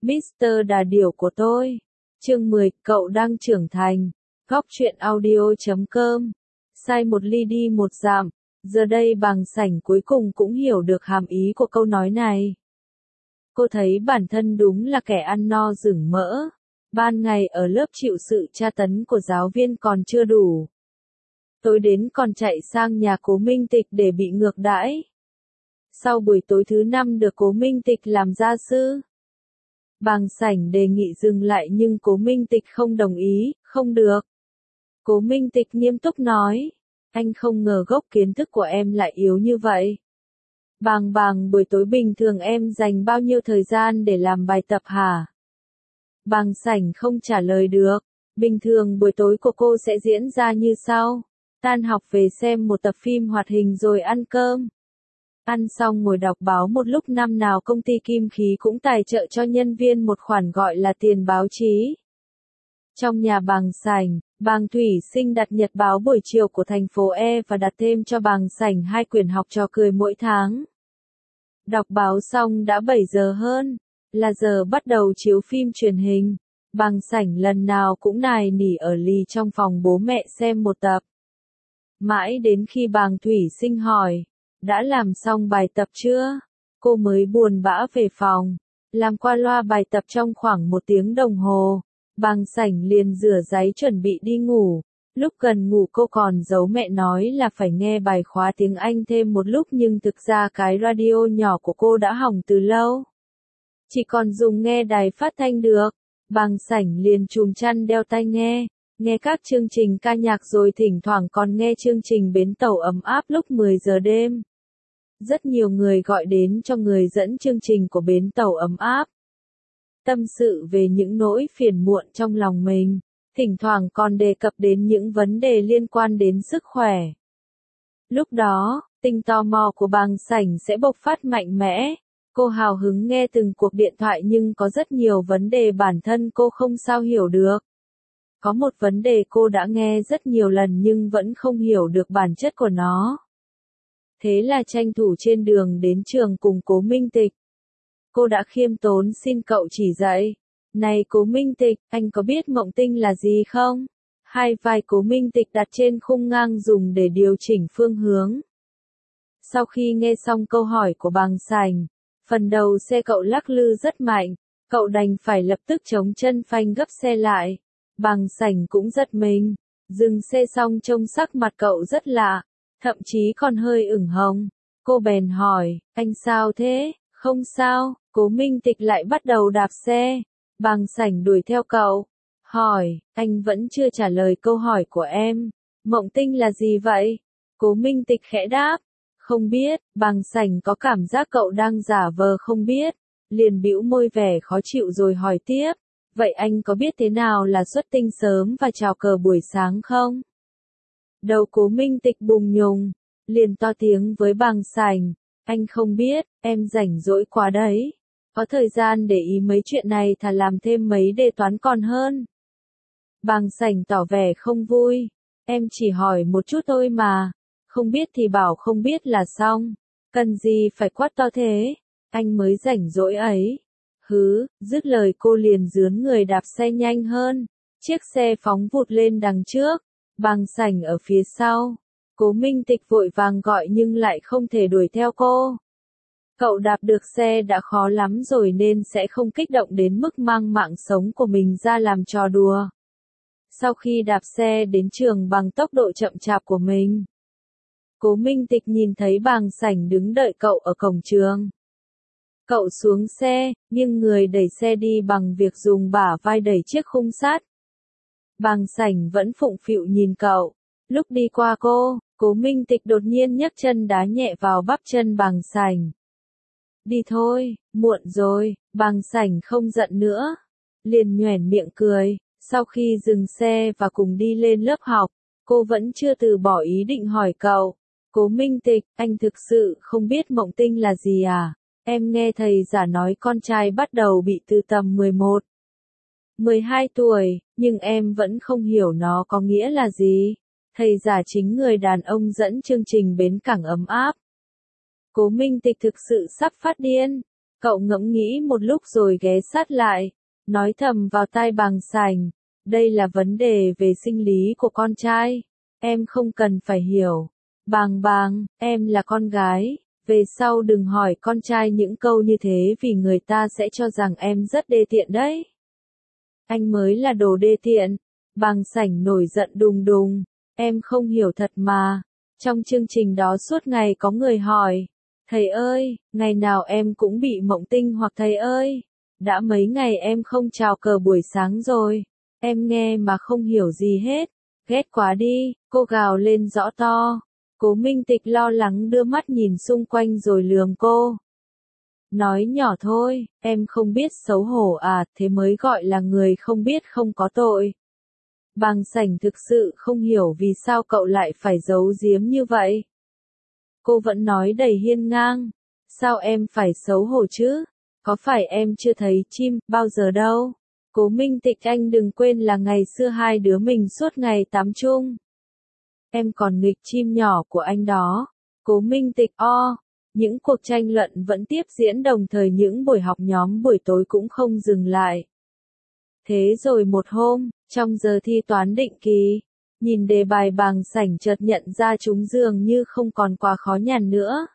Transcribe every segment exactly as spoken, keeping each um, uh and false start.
mít tơ Đà Điểu của tôi. Chương mười, cậu đang trưởng thành. Góc truyện audio chấm com. Sai một ly đi một dặm. Giờ đây Bàng Sảnh cuối cùng cũng hiểu được hàm ý của câu nói này. Cô thấy bản thân đúng là kẻ ăn no rừng mỡ. Ban ngày ở lớp chịu sự tra tấn của giáo viên còn chưa đủ. Tối đến còn chạy sang nhà Cố Minh Tịch để bị ngược đãi. Sau buổi tối thứ năm được Cố Minh Tịch làm gia sư. Bàng Sảnh đề nghị dừng lại nhưng Cố Minh Tịch không đồng ý, không được. Cố Minh Tịch nghiêm túc nói, anh không ngờ gốc kiến thức của em lại yếu như vậy. Bàng bàng buổi tối bình thường em dành bao nhiêu thời gian để làm bài tập hả? Bàng Sảnh không trả lời được. Bình thường buổi tối của cô sẽ diễn ra như sau. Tan học về xem một tập phim hoạt hình rồi ăn cơm. Ăn xong ngồi đọc báo một lúc, năm nào công ty Kim Khí cũng tài trợ cho nhân viên một khoản gọi là tiền báo chí. Trong nhà Bàng Sảnh, Bàng Thủy Sinh đặt nhật báo buổi chiều của thành phố E và đặt thêm cho Bàng Sảnh hai quyển học trò cười mỗi tháng. Đọc báo xong đã bảy giờ hơn, là giờ bắt đầu chiếu phim truyền hình. Bàng Sảnh lần nào cũng nài nỉ ở lì trong phòng bố mẹ xem một tập. Mãi đến khi Bàng Thủy Sinh hỏi, đã làm xong bài tập chưa? Cô mới buồn bã về phòng, làm qua loa bài tập trong khoảng một tiếng đồng hồ. Bàng Sảnh liền rửa ráy chuẩn bị đi ngủ. Lúc gần ngủ cô còn giấu mẹ nói là phải nghe bài khóa tiếng Anh thêm một lúc, nhưng thực ra cái radio nhỏ của cô đã hỏng từ lâu. Chỉ còn dùng nghe đài phát thanh được. Bàng Sảnh liền chùm chăn đeo tai nghe, nghe các chương trình ca nhạc rồi thỉnh thoảng còn nghe chương trình Bến Tàu Ấm Áp lúc mười giờ đêm. Rất nhiều người gọi đến cho người dẫn chương trình của Bến Tàu Ấm Áp. Tâm sự về những nỗi phiền muộn trong lòng mình, thỉnh thoảng còn đề cập đến những vấn đề liên quan đến sức khỏe. Lúc đó, tính tò mò của Bàng Sảnh sẽ bộc phát mạnh mẽ. Cô hào hứng nghe từng cuộc điện thoại nhưng có rất nhiều vấn đề bản thân cô không sao hiểu được. Có một vấn đề cô đã nghe rất nhiều lần nhưng vẫn không hiểu được bản chất của nó. Thế là tranh thủ trên đường đến trường cùng Cố Minh Tịch. Cô đã khiêm tốn xin cậu chỉ dạy. Này Cố Minh Tịch, anh có biết mộng tinh là gì không? Hai vai Cố Minh Tịch đặt trên khung ngang dùng để điều chỉnh phương hướng. Sau khi nghe xong câu hỏi của Bàng Sảnh, phần đầu xe cậu lắc lư rất mạnh, cậu đành phải lập tức chống chân phanh gấp xe lại. Bàng Sảnh cũng giật mình, dừng xe xong trông sắc mặt cậu rất lạ, thậm chí còn hơi ửng hồng. Cô bèn hỏi, anh sao thế? Không sao. Cố Minh Tịch lại bắt đầu đạp xe. Bàng Sảnh đuổi theo cậu, hỏi, anh vẫn chưa trả lời câu hỏi của em. Mộng tinh là gì vậy? Cố Minh Tịch khẽ đáp, không biết. Bàng Sảnh có cảm giác cậu đang giả vờ không biết, liền bĩu môi vẻ khó chịu rồi hỏi tiếp, vậy anh có biết thế nào là xuất tinh sớm và chào cờ buổi sáng không? Đầu Cố Minh Tịch bùng nhùng, liền to tiếng với Bàng Sảnh, anh không biết, em rảnh rỗi quá đấy. Có thời gian để ý mấy chuyện này thà làm thêm mấy đề toán còn hơn. Bàng Sảnh tỏ vẻ không vui, em chỉ hỏi một chút thôi mà, không biết thì bảo không biết là xong, cần gì phải quát to thế, anh mới rảnh rỗi ấy. Hứ, dứt lời cô liền rướn người đạp xe nhanh hơn, chiếc xe phóng vụt lên đằng trước, Bàng Sảnh ở phía sau. Cố Minh Tịch vội vàng gọi nhưng lại không thể đuổi theo cô. Cậu đạp được xe đã khó lắm rồi nên sẽ không kích động đến mức mang mạng sống của mình ra làm trò đùa. Sau khi đạp xe đến trường bằng tốc độ chậm chạp của mình, Cố Minh Tịch nhìn thấy Bàng Sảnh đứng đợi cậu ở cổng trường. Cậu xuống xe, nhưng người đẩy xe đi bằng việc dùng bả vai đẩy chiếc khung sắt. Bàng Sảnh vẫn phụng phịu nhìn cậu. Lúc đi qua cô, Cố Minh Tịch đột nhiên nhấc chân đá nhẹ vào bắp chân Bàng Sảnh. Đi thôi, muộn rồi. Bàng Sảnh không giận nữa, liền nhoẻn miệng cười. Sau khi dừng xe và cùng đi lên lớp học, cô vẫn chưa từ bỏ ý định hỏi cậu, Cố Minh Tịch, anh thực sự không biết mộng tinh là gì à? Em nghe thầy giả nói con trai bắt đầu bị từ tầm mười một, mười hai tuổi, nhưng em vẫn không hiểu nó có nghĩa là gì. Thầy giả chính người đàn ông dẫn chương trình Bến Cảng Ấm Áp. Cố Minh Tịch thực sự sắp phát điên. Cậu ngẫm nghĩ một lúc rồi ghé sát lại, nói thầm vào tai Bàng Sảnh, đây là vấn đề về sinh lý của con trai, em không cần phải hiểu. Bàng bàng, em là con gái, về sau đừng hỏi con trai những câu như thế vì người ta sẽ cho rằng em rất đê tiện đấy. Anh mới là đồ đê tiện. Bàng Sảnh nổi giận đùng đùng, em không hiểu thật mà. Trong chương trình đó suốt ngày có người hỏi, thầy ơi, ngày nào em cũng bị mộng tinh hoặc thầy ơi, đã mấy ngày em không chào cờ buổi sáng rồi, em nghe mà không hiểu gì hết, ghét quá đi, cô gào lên rõ to. Cố Minh Tịch lo lắng đưa mắt nhìn xung quanh rồi lườm cô. Nói nhỏ thôi, em không biết xấu hổ à, thế mới gọi là người không biết không có tội. Bàng Sảnh thực sự không hiểu vì sao cậu lại phải giấu giếm như vậy. Cô vẫn nói đầy hiên ngang, sao em phải xấu hổ chứ, có phải em chưa thấy chim bao giờ đâu. Cố Minh Tịch, anh đừng quên là ngày xưa hai đứa mình suốt ngày tắm chung. Em còn nghịch chim nhỏ của anh đó. Cố Minh Tịch o. Những cuộc tranh luận vẫn tiếp diễn đồng thời những buổi học nhóm buổi tối cũng không dừng lại. Thế rồi một hôm, trong giờ thi toán định kỳ, nhìn đề bài Bàng Sảnh chợt nhận ra chúng dường như không còn quá khó nhằn nữa.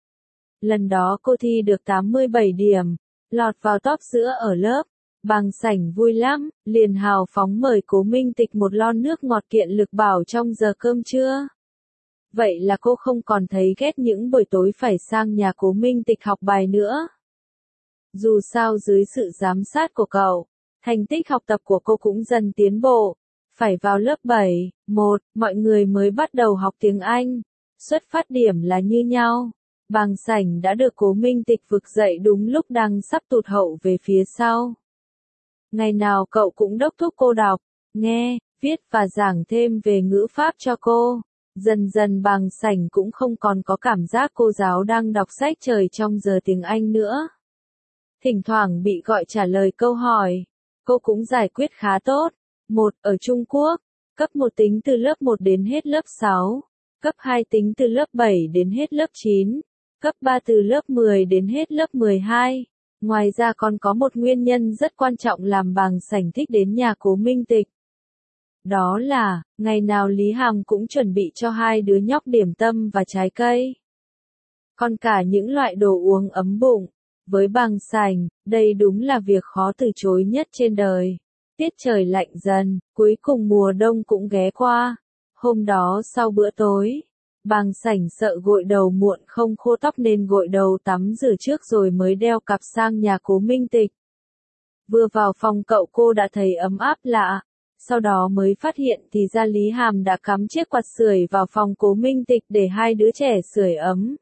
Lần đó cô thi được tám mươi bảy điểm, lọt vào top giữa ở lớp. Bàng Sảnh vui lắm, liền hào phóng mời Cố Minh Tịch một lon nước ngọt kiện lực bảo trong giờ cơm trưa. Vậy là cô không còn thấy ghét những buổi tối phải sang nhà Cố Minh Tịch học bài nữa. Dù sao dưới sự giám sát của cậu, thành tích học tập của cô cũng dần tiến bộ. Phải vào lớp bảy, một, mọi người mới bắt đầu học tiếng Anh. Xuất phát điểm là như nhau. Bàng Sảnh đã được Cố Minh Tịch vực dậy đúng lúc đang sắp tụt hậu về phía sau. Ngày nào cậu cũng đốc thúc cô đọc, nghe, viết và giảng thêm về ngữ pháp cho cô. Dần dần Bàng Sảnh cũng không còn có cảm giác cô giáo đang đọc sách trời trong giờ tiếng Anh nữa. Thỉnh thoảng bị gọi trả lời câu hỏi, cô cũng giải quyết khá tốt. Một, ở Trung Quốc, cấp một tính từ lớp một đến hết lớp sáu, cấp hai tính từ lớp bảy đến hết lớp chín, cấp ba từ lớp mười đến hết lớp mười hai. Ngoài ra còn có một nguyên nhân rất quan trọng làm Bàng Sảnh thích đến nhà Cố Minh Tịch. Đó là, ngày nào Lý Hàm cũng chuẩn bị cho hai đứa nhóc điểm tâm và trái cây. Còn cả những loại đồ uống ấm bụng. Với Bàng Sảnh, đây đúng là việc khó từ chối nhất trên đời. Tiết trời lạnh dần, cuối cùng mùa đông cũng ghé qua. Hôm đó sau bữa tối, Bàng Sảnh sợ gội đầu muộn không khô tóc nên gội đầu tắm rửa trước rồi mới đeo cặp sang nhà Cố Minh Tịch. Vừa vào phòng cậu cô đã thấy ấm áp lạ, sau đó mới phát hiện thì ra Lý Hàm đã cắm chiếc quạt sưởi vào phòng Cố Minh Tịch để hai đứa trẻ sưởi ấm.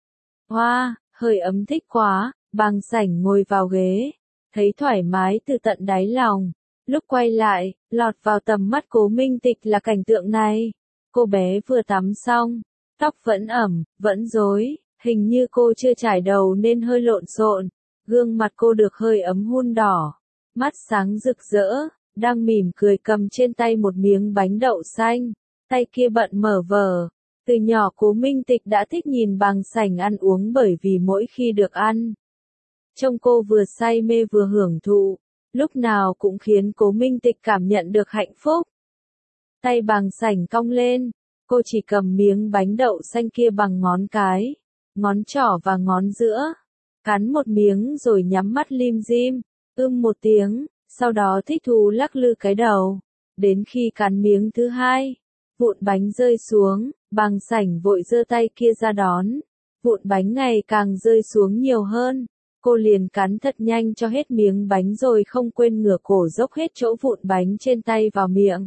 Hoa, wow, hơi ấm thích quá, Bàng Sảnh ngồi vào ghế, thấy thoải mái từ tận đáy lòng. Lúc quay lại, lọt vào tầm mắt Cố Minh Tịch là cảnh tượng này. Cô bé vừa tắm xong, tóc vẫn ẩm, vẫn rối, hình như cô chưa chải đầu nên hơi lộn xộn. Gương mặt cô được hơi ấm hun đỏ, mắt sáng rực rỡ, đang mỉm cười cầm trên tay một miếng bánh đậu xanh, tay kia bận mở vở. Từ nhỏ Cố Minh Tịch đã thích nhìn Bàng Sảnh ăn uống bởi vì mỗi khi được ăn, trông cô vừa say mê vừa hưởng thụ, lúc nào cũng khiến Cố Minh Tịch cảm nhận được hạnh phúc. Tay Bàng Sảnh cong lên, cô chỉ cầm miếng bánh đậu xanh kia bằng ngón cái, ngón trỏ và ngón giữa, cắn một miếng rồi nhắm mắt lim dim, ưm một tiếng, sau đó thích thú lắc lư cái đầu, đến khi cắn miếng thứ hai, vụn bánh rơi xuống, Bàng Sảnh vội giơ tay kia ra đón, vụn bánh ngày càng rơi xuống nhiều hơn. Cô liền cắn thật nhanh cho hết miếng bánh rồi không quên ngửa cổ dốc hết chỗ vụn bánh trên tay vào miệng.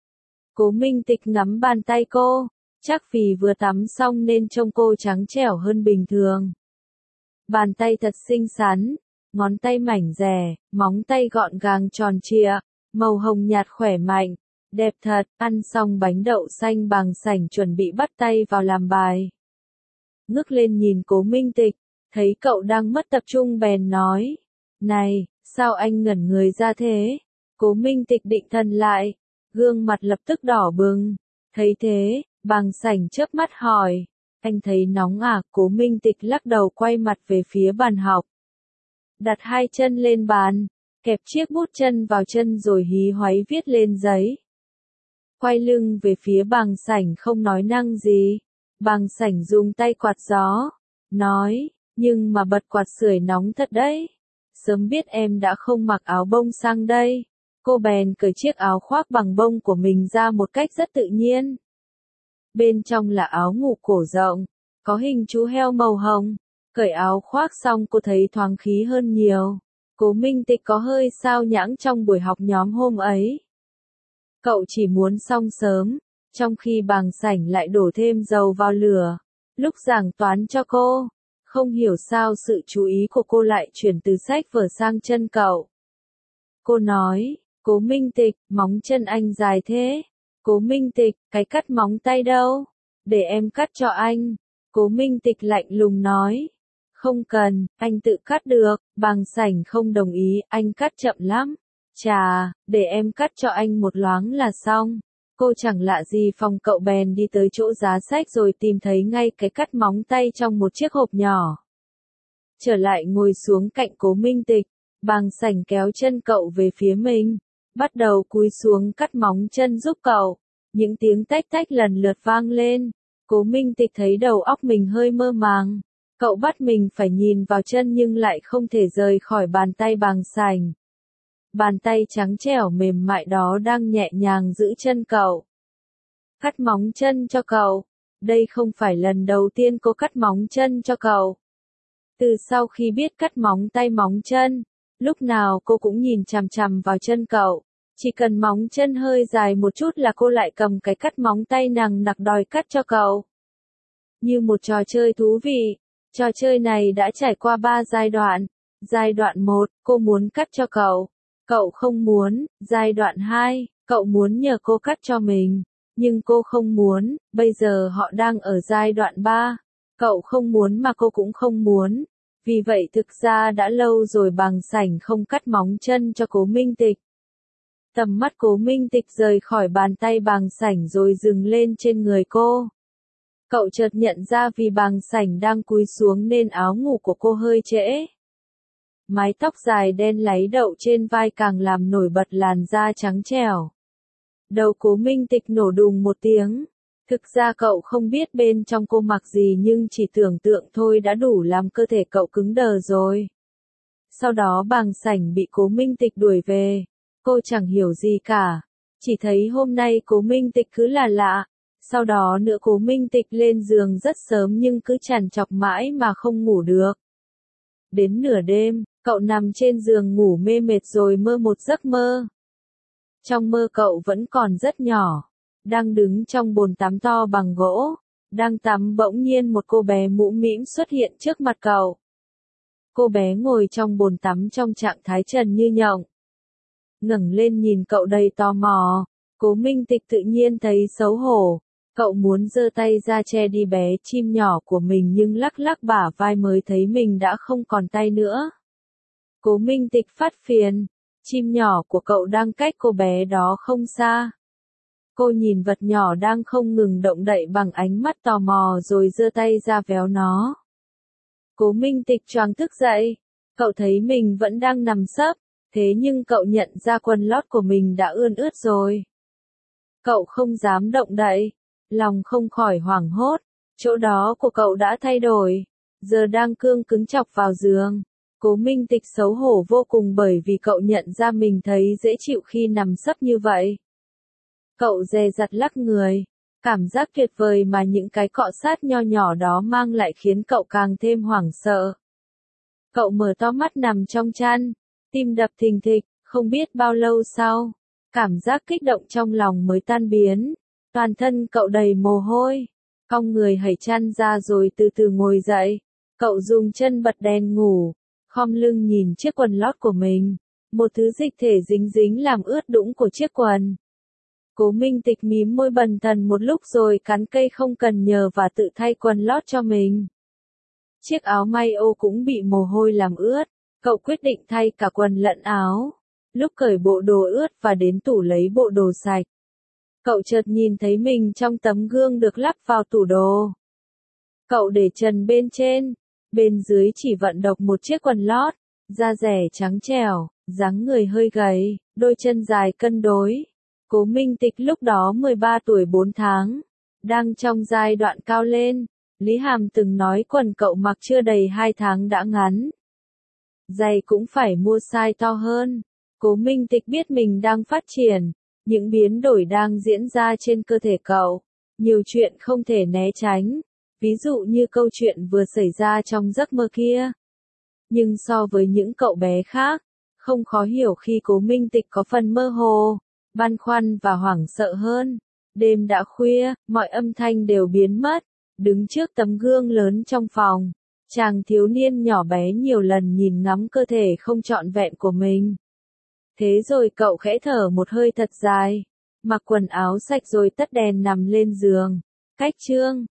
Cố Minh Tịch nắm bàn tay cô, chắc vì vừa tắm xong nên trông cô trắng trẻo hơn bình thường. Bàn tay thật xinh xắn, ngón tay mảnh dẻ, móng tay gọn gàng tròn trịa, màu hồng nhạt khỏe mạnh, đẹp thật. Ăn xong bánh đậu xanh Bàng Sảnh chuẩn bị bắt tay vào làm bài. Ngước lên nhìn Cố Minh Tịch, thấy cậu đang mất tập trung bèn nói, này, sao anh ngẩn người ra thế? Cố Minh Tịch định thần lại, gương mặt lập tức đỏ bừng, thấy thế, Bàng Sảnh chớp mắt hỏi, anh thấy nóng à? Cố Minh Tịch lắc đầu quay mặt về phía bàn học. đặt hai chân lên bàn, kẹp chiếc bút chân vào chân rồi hí hoáy viết lên giấy. Quay lưng về phía Bàng Sảnh không nói năng gì. Bàng Sảnh dùng tay quạt gió, nói, nhưng mà bật quạt sưởi nóng thật đấy. Sớm biết em đã không mặc áo bông sang đây. Cô bèn cởi chiếc áo khoác bằng bông của mình ra một cách rất tự nhiên. Bên trong là áo ngủ cổ rộng, có hình chú heo màu hồng. Cởi áo khoác xong cô thấy thoáng khí hơn nhiều. Cố Minh Tịch có hơi sao nhãng trong buổi học nhóm hôm ấy. Cậu chỉ muốn xong sớm, trong khi Bàng Sảnh lại đổ thêm dầu vào lửa. Lúc giảng toán cho cô, không hiểu sao sự chú ý của cô lại chuyển từ sách vở sang chân cậu. Cô nói, Cố Minh Tịch, móng chân anh dài thế. Cố Minh Tịch, cái cắt móng tay đâu? Để em cắt cho anh. Cố Minh Tịch lạnh lùng nói. Không cần, anh tự cắt được. Bàng Sảnh không đồng ý, anh cắt chậm lắm. Chà, để em cắt cho anh một loáng là xong. Cô chẳng lạ gì phòng cậu bèn đi tới chỗ giá sách rồi tìm thấy ngay cái cắt móng tay trong một chiếc hộp nhỏ. Trở lại ngồi xuống cạnh Cố Minh Tịch, Bàng Sảnh kéo chân cậu về phía mình, bắt đầu cúi xuống cắt móng chân giúp cậu. Những tiếng tách tách lần lượt vang lên. Cố Minh Tịch thấy đầu óc mình hơi mơ màng. Cậu bắt mình phải nhìn vào chân nhưng lại không thể rời khỏi bàn tay Bàng Sảnh. Bàn tay trắng trẻo mềm mại đó đang nhẹ nhàng giữ chân cậu. Cắt móng chân cho cậu. Đây không phải lần đầu tiên cô cắt móng chân cho cậu. Từ sau khi biết cắt móng tay móng chân, lúc nào cô cũng nhìn chằm chằm vào chân cậu. Chỉ cần móng chân hơi dài một chút là cô lại cầm cái cắt móng tay nằng nặc đòi cắt cho cậu. Như một trò chơi thú vị, trò chơi này đã trải qua ba giai đoạn. Giai đoạn một, cô muốn cắt cho cậu. Cậu không muốn. Giai đoạn hai, cậu muốn nhờ cô cắt cho mình. Nhưng cô không muốn. Bây giờ họ đang ở giai đoạn ba. Cậu không muốn mà cô cũng không muốn. Vì vậy thực ra đã lâu rồi Bàng Sảnh không cắt móng chân cho Cố Minh Tịch. Tầm mắt Cố Minh Tịch rời khỏi bàn tay Bàng Sảnh rồi dừng lên trên người cô. Cậu chợt nhận ra vì Bàng Sảnh đang cúi xuống nên áo ngủ của cô hơi trễ. Mái tóc dài đen láy đậu trên vai càng làm nổi bật làn da trắng trẻo. Đầu Cố Minh Tịch nổ đùng một tiếng. Thực ra cậu không biết bên trong cô mặc gì nhưng chỉ tưởng tượng thôi đã đủ làm cơ thể cậu cứng đờ rồi. Sau đó Bàng Sảnh bị Cố Minh Tịch đuổi về. Cô chẳng hiểu gì cả. Chỉ thấy hôm nay Cố Minh Tịch cứ là lạ. Sau đó nữa Cố Minh Tịch lên giường rất sớm nhưng cứ trằn trọc mãi mà không ngủ được. Đến nửa đêm, cậu nằm trên giường ngủ mê mệt rồi mơ một giấc mơ. Trong mơ cậu vẫn còn rất nhỏ. Đang đứng trong bồn tắm to bằng gỗ. Đang tắm bỗng nhiên một cô bé mũm mĩm xuất hiện trước mặt cậu. Cô bé ngồi trong bồn tắm trong trạng thái trần như nhộng. Ngẩng lên nhìn cậu đầy tò mò. Cố Minh Tịch tự nhiên thấy xấu hổ. Cậu muốn giơ tay ra che đi bé chim nhỏ của mình nhưng lắc lắc bả vai mới thấy mình đã không còn tay nữa. Cố Minh Tịch phát phiền. Chim nhỏ của cậu đang cách cô bé đó không xa. Cô nhìn vật nhỏ đang không ngừng động đậy bằng ánh mắt tò mò rồi giơ tay ra véo nó. Cố Minh Tịch choàng thức dậy. Cậu thấy mình vẫn đang nằm sấp. Thế nhưng cậu nhận ra quần lót của mình đã ươn ướt rồi. Cậu không dám động đậy. Lòng không khỏi hoảng hốt. Chỗ đó của cậu đã thay đổi. Giờ đang cương cứng chọc vào giường. Cố Minh Tịch xấu hổ vô cùng bởi vì cậu nhận ra mình thấy dễ chịu khi nằm sấp như vậy. Cậu dè dặt lắc người. Cảm giác tuyệt vời mà những cái cọ sát nho nhỏ đó mang lại khiến cậu càng thêm hoảng sợ. Cậu mở to mắt nằm trong chăn. Tim đập thình thịch, không biết bao lâu sau. Cảm giác kích động trong lòng mới tan biến. Toàn thân cậu đầy mồ hôi. Cong người hẩy chăn ra rồi từ từ ngồi dậy. Cậu dùng chân bật đèn ngủ. Khom lưng nhìn chiếc quần lót của mình. Một thứ dịch thể dính dính làm ướt đũng của chiếc quần. Cố Minh Tịch mím môi bần thần một lúc rồi cắn cây không cần nhờ và tự thay quần lót cho mình. Chiếc áo may ô cũng bị mồ hôi làm ướt. Cậu quyết định thay cả quần lẫn áo. Lúc cởi bộ đồ ướt và đến tủ lấy bộ đồ sạch. Cậu chợt nhìn thấy mình trong tấm gương được lắp vào tủ đồ. Cậu để trần bên trên. Bên dưới chỉ vận độc một chiếc quần lót. Da dẻ trắng trẻo, dáng người hơi gầy, đôi chân dài cân đối. Cố Minh Tịch lúc đó mười ba tuổi bốn tháng, đang trong giai đoạn cao lên. Lý Hàm từng nói quần cậu mặc chưa đầy hai tháng đã ngắn. Giày cũng phải mua size to hơn. Cố Minh Tịch biết mình đang phát triển, những biến đổi đang diễn ra trên cơ thể cậu. Nhiều chuyện không thể né tránh, ví dụ như câu chuyện vừa xảy ra trong giấc mơ kia. Nhưng so với những cậu bé khác, không khó hiểu khi Cố Minh Tịch có phần mơ hồ, băn khoăn và hoảng sợ hơn. Đêm đã khuya, mọi âm thanh đều biến mất. Đứng trước tấm gương lớn trong phòng, chàng thiếu niên nhỏ bé nhiều lần nhìn ngắm cơ thể không trọn vẹn của mình. Thế rồi cậu khẽ thở một hơi thật dài, mặc quần áo sạch rồi tắt đèn nằm lên giường. Cách chương